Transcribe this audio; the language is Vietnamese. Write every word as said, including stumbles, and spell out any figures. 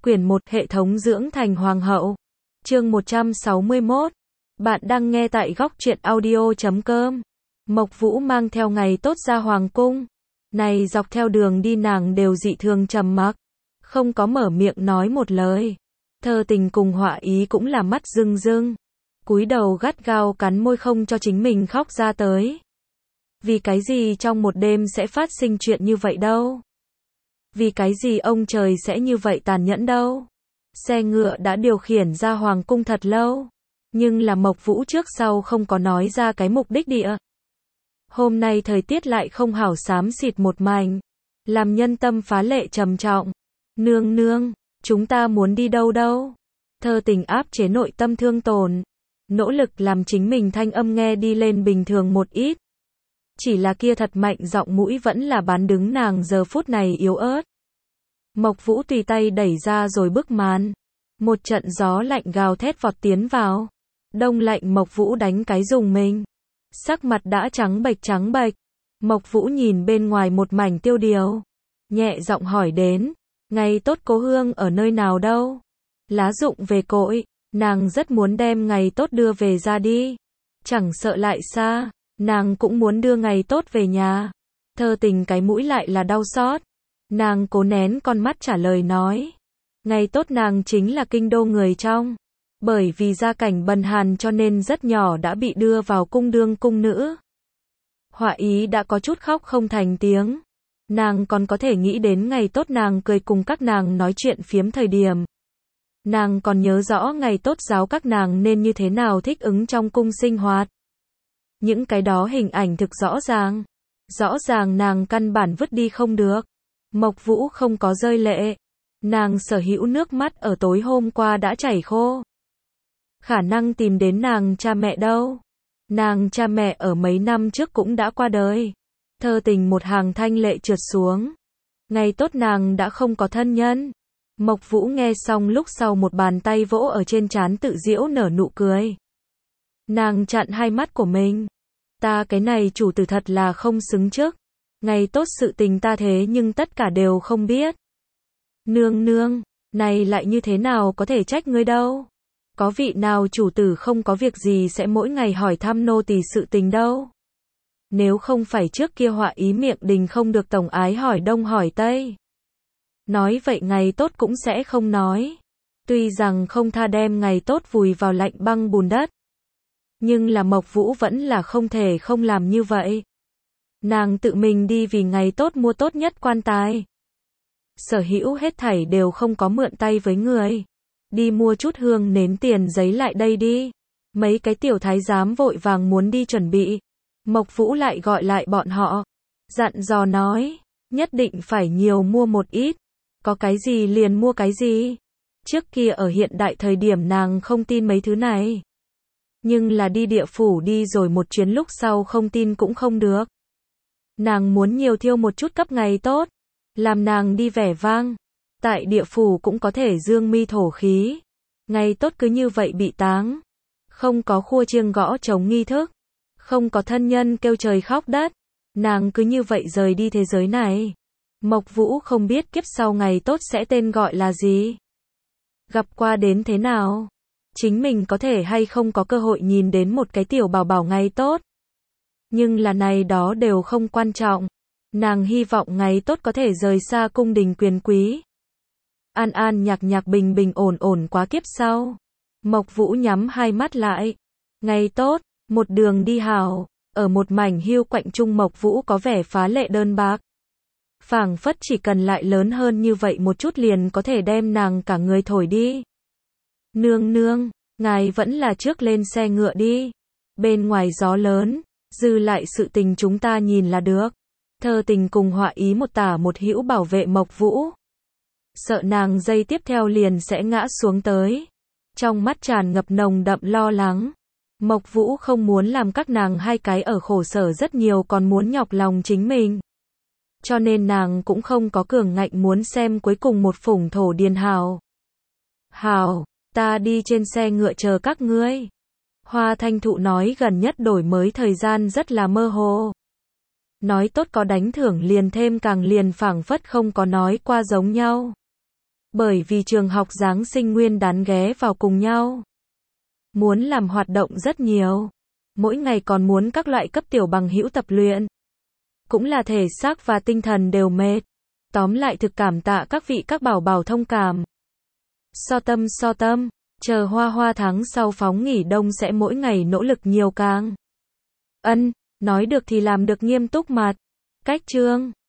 Quyển một Hệ thống dưỡng thành hoàng hậu. Chương một trăm sáu mươi mốt. Bạn đang nghe tại góc truyện audio chấm com. Mộc Vũ mang theo Ngày Tốt ra hoàng cung. Này dọc theo đường đi nàng đều dị thường trầm mặc, không có mở miệng nói một lời. Thơ Tình cùng Họa Ý cũng là mắt rưng rưng, cúi đầu gắt gao cắn môi không cho chính mình khóc ra tới. Vì cái gì trong một đêm sẽ phát sinh chuyện như vậy đâu? Vì cái gì ông trời sẽ như vậy tàn nhẫn đâu? Xe ngựa đã điều khiển ra hoàng cung thật lâu, nhưng là Mộc Vũ trước sau không có nói ra cái mục đích địa. Hôm nay thời tiết lại không hảo, xám xịt một mảnh, làm nhân tâm phá lệ trầm trọng. Nương nương, chúng ta muốn đi đâu đâu? Thơ Tình áp chế nội tâm thương tổn, nỗ lực làm chính mình thanh âm nghe đi lên bình thường một ít. Chỉ là kia thật mạnh giọng mũi vẫn là bán đứng nàng giờ phút này yếu ớt. Mộc Vũ tùy tay đẩy ra rồi bức màn. Một trận gió lạnh gào thét vọt tiến vào. Đông lạnh Mộc Vũ đánh cái rùng mình. Sắc mặt đã trắng bệch trắng bệch. Mộc Vũ nhìn bên ngoài một mảnh tiêu điều, nhẹ giọng hỏi đến, Ngày Tốt cố hương ở nơi nào đâu? Lá rụng về cội, nàng rất muốn đem Ngày Tốt đưa về ra đi. Chẳng sợ lại xa, nàng cũng muốn đưa Ngày Tốt về nhà. Thơ Tình cái mũi lại là đau xót. Nàng cố nén con mắt trả lời nói, Ngày Tốt nàng chính là kinh đô người trong, bởi vì gia cảnh bần hàn cho nên rất nhỏ đã bị đưa vào cung đương cung nữ. Họa Ý đã có chút khóc không thành tiếng. Nàng còn có thể nghĩ đến Ngày Tốt nàng cười cùng các nàng nói chuyện phiếm thời điểm. Nàng còn nhớ rõ Ngày Tốt giáo các nàng nên như thế nào thích ứng trong cung sinh hoạt. Những cái đó hình ảnh thực rõ ràng. Rõ ràng nàng căn bản vứt đi không được. Mộc Vũ không có rơi lệ. Nàng sở hữu nước mắt ở tối hôm qua đã chảy khô. Khả năng tìm đến nàng cha mẹ đâu? Nàng cha mẹ ở mấy năm trước cũng đã qua đời. Thơ Tình một hàng thanh lệ trượt xuống. Ngày Tốt nàng đã không có thân nhân. Mộc Vũ nghe xong lúc sau một bàn tay vỗ ở trên trán tự giễu nở nụ cười. Nàng chặn hai mắt của mình. Ta cái này chủ tử thật là không xứng trước. Ngày Tốt sự tình ta thế nhưng tất cả đều không biết. Nương nương, này lại như thế nào có thể trách ngươi đâu? Có vị nào chủ tử không có việc gì sẽ mỗi ngày hỏi thăm nô tỳ sự tình đâu? Nếu không phải trước kia Họa Ý miệng đình không được tổng ái hỏi đông hỏi tây. Nói vậy Ngày Tốt cũng sẽ không nói. Tuy rằng không tha đem Ngày Tốt vùi vào lạnh băng bùn đất, nhưng là Mộc Vũ vẫn là không thể không làm như vậy. Nàng tự mình đi vì Ngày Tốt mua tốt nhất quan tài. Sở hữu hết thảy đều không có mượn tay với người. Đi mua chút hương nến tiền giấy lại đây đi. Mấy cái tiểu thái giám vội vàng muốn đi chuẩn bị. Mộc Vũ lại gọi lại bọn họ. Dặn dò nói, nhất định phải nhiều mua một ít. Có cái gì liền mua cái gì. Trước kia ở hiện đại thời điểm nàng không tin mấy thứ này. Nhưng là đi địa phủ đi rồi một chuyến lúc sau không tin cũng không được. Nàng muốn nhiều thiêu một chút cấp Ngày Tốt. Làm nàng đi vẻ vang. Tại địa phủ cũng có thể dương mi thổ khí. Ngày Tốt cứ như vậy bị táng. Không có khua chiêng gõ trống nghi thức. Không có thân nhân kêu trời khóc đất. Nàng cứ như vậy rời đi thế giới này. Mộc Vũ không biết kiếp sau Ngày Tốt sẽ tên gọi là gì. Gặp qua đến thế nào. Chính mình có thể hay không có cơ hội nhìn đến một cái tiểu bảo bảo Ngày Tốt. Nhưng là này đó đều không quan trọng. Nàng hy vọng Ngày Tốt có thể rời xa cung đình quyền quý. An an nhạc nhạc bình bình ổn ổn quá kiếp sau. Mộc Vũ nhắm hai mắt lại. Ngày Tốt, một đường đi hào. Ở một mảnh hiu quạnh trung Mộc Vũ có vẻ phá lệ đơn bạc. Phảng phất chỉ cần lại lớn hơn như vậy một chút liền có thể đem nàng cả người thổi đi. Nương nương, ngài vẫn là trước lên xe ngựa đi. Bên ngoài gió lớn, dư lại sự tình chúng ta nhìn là được. Thơ Tình cùng Họa Ý một tả một hữu bảo vệ Mộc Vũ. Sợ nàng giây tiếp theo liền sẽ ngã xuống tới. Trong mắt tràn ngập nồng đậm lo lắng. Mộc Vũ không muốn làm các nàng hai cái ở khổ sở rất nhiều còn muốn nhọc lòng chính mình. Cho nên nàng cũng không có cường ngạnh muốn xem cuối cùng một phủng thổ điền hào. Hào, ta đi trên xe ngựa chờ các ngươi. Hoa Thanh Thụ nói gần nhất đổi mới thời gian rất là mơ hồ. Nói tốt có đánh thưởng liền thêm càng liền phảng phất không có nói qua giống nhau. Bởi vì trường học Giáng sinh nguyên đán ghé vào cùng nhau. Muốn làm hoạt động rất nhiều. Mỗi ngày còn muốn các loại cấp tiểu bằng hữu tập luyện. Cũng là thể xác và tinh thần đều mệt. Tóm lại thực cảm tạ các vị các bảo bảo thông cảm. So tâm so tâm, chờ Hoa Hoa tháng sau phóng nghỉ đông sẽ mỗi ngày nỗ lực nhiều càng. Ân, nói được thì làm được nghiêm túc mặt. Cách chương